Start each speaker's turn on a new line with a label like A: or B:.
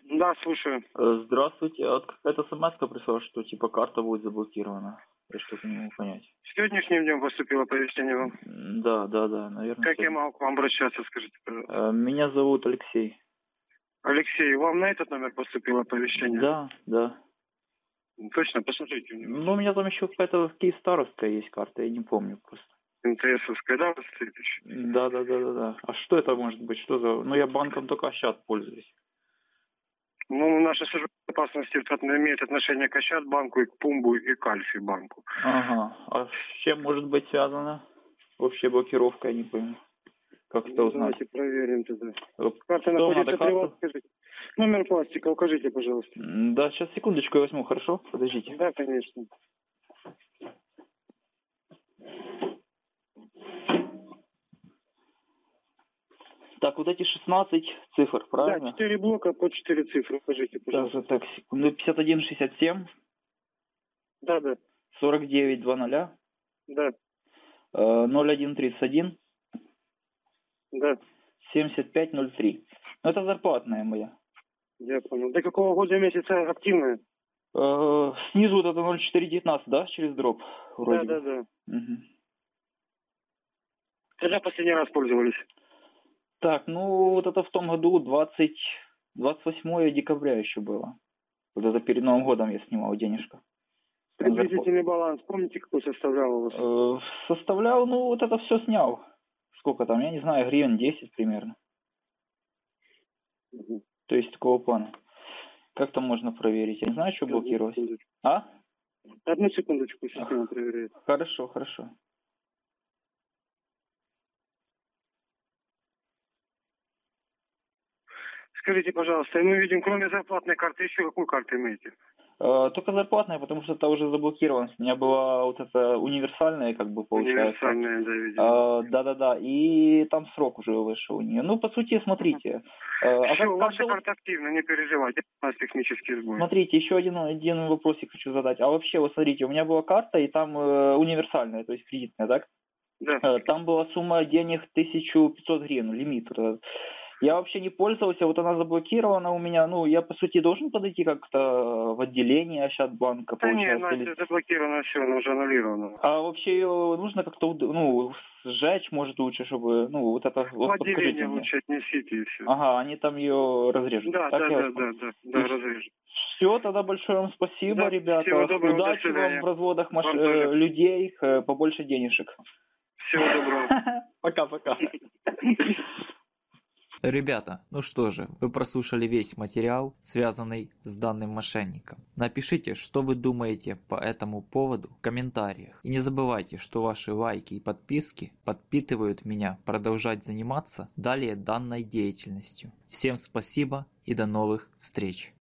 A: Да, слушаю.
B: Здравствуйте. А вот какая-то смс-ка пришла, что типа карта будет заблокирована. Я что-то не могу понять.
A: Сегодняшним днем поступило оповещение вам.
B: Да, наверное.
A: Как я могу к вам обращаться, скажите, пожалуйста?
B: Меня зовут Алексей.
A: Алексей, вам на этот номер поступило оповещение?
B: Да.
A: Точно, посмотрите.
B: Ну, у меня там еще какая-то киевстаровская есть карта, я не помню просто.
A: МТСовская, да, стоит еще?
B: Да. А что это может быть? Что за... Ну, я банком только Ощад пользуюсь.
A: Ну, наша служба безопасности имеет отношение к Ощад банку, и к Пумбу, и к Альфе банку.
B: Ага. А с чем может быть связана вообще блокировка, я не пойму. Как это узнать?
A: Давайте проверим тогда.
B: Карта
A: Карта находится при вас,
B: карту?
A: скажите. Номер пластика укажите, пожалуйста.
B: Да, сейчас секундочку я возьму, хорошо? Подождите.
A: Да, конечно.
B: Так, вот эти 16 цифр, правильно?
A: Да, 4 блока по 4 цифры. Укажите, пожалуйста.
B: Так, секунду. 5167,
A: Да.
B: 4900,
A: Да.
B: 0131,
A: Да.
B: 7503. Ну, это зарплатная моя.
A: Я понял. До какого года месяца активная?
B: Снизу вот это 0419, да, через дроп? Вроде бы.
A: Да.
B: Угу.
A: Когда последний раз пользовались?
B: Так, ну, вот это в том году 28 декабря еще было. Вот это перед Новым годом я снимал денежку.
A: Приблизительный баланс, помните, какой составлял у вас?
B: Составлял, ну, вот это все снял. Сколько там, я не знаю, гривен 10 примерно.
A: Угу.
B: То есть такого плана. Как там можно проверить? Я не знаю, что блокировать. А?
A: Одну секундочку, система проверяет.
B: Хорошо.
A: Скажите, пожалуйста, мы видим, кроме зарплатной карты, еще какую карту имеете?
B: Только зарплатная, потому что это уже заблокировано. У меня была вот эта универсальная, как бы, получается.
A: Универсальная, да, видимо.
B: Да. И там срок уже вышел у нее. Ну, по сути, смотрите.
A: Все, ваша карта активна, не переживайте. У нас технический сбой.
B: Смотрите, еще один вопросик хочу задать. А вообще, вот смотрите, у меня была карта, и там универсальная, то есть кредитная, так?
A: Да.
B: Там была сумма денег 1500 гривен, лимит. Я вообще не пользовался, вот она заблокирована у меня. Ну, я, по сути, должен подойти как-то в отделение Ощадбанка, получается?
A: Да нет, Настя, заблокировано все, она уже аннулирована.
B: А вообще ее нужно как-то, сжечь, может, лучше, чтобы, вот это...
A: В отделение лучше отнесите и все.
B: Ага, они там ее разрежут.
A: Да, разрежут.
B: Все, тогда большое вам спасибо, ребята.
A: Всего доброго,
B: удачи вам в разводах людей, побольше денежек.
A: Всего доброго.
B: Пока-пока.
C: Ребята, ну что же, вы прослушали весь материал, связанный с данным мошенником. Напишите, что вы думаете по этому поводу в комментариях. И не забывайте, что ваши лайки и подписки подпитывают меня продолжать заниматься далее данной деятельностью. Всем спасибо и до новых встреч.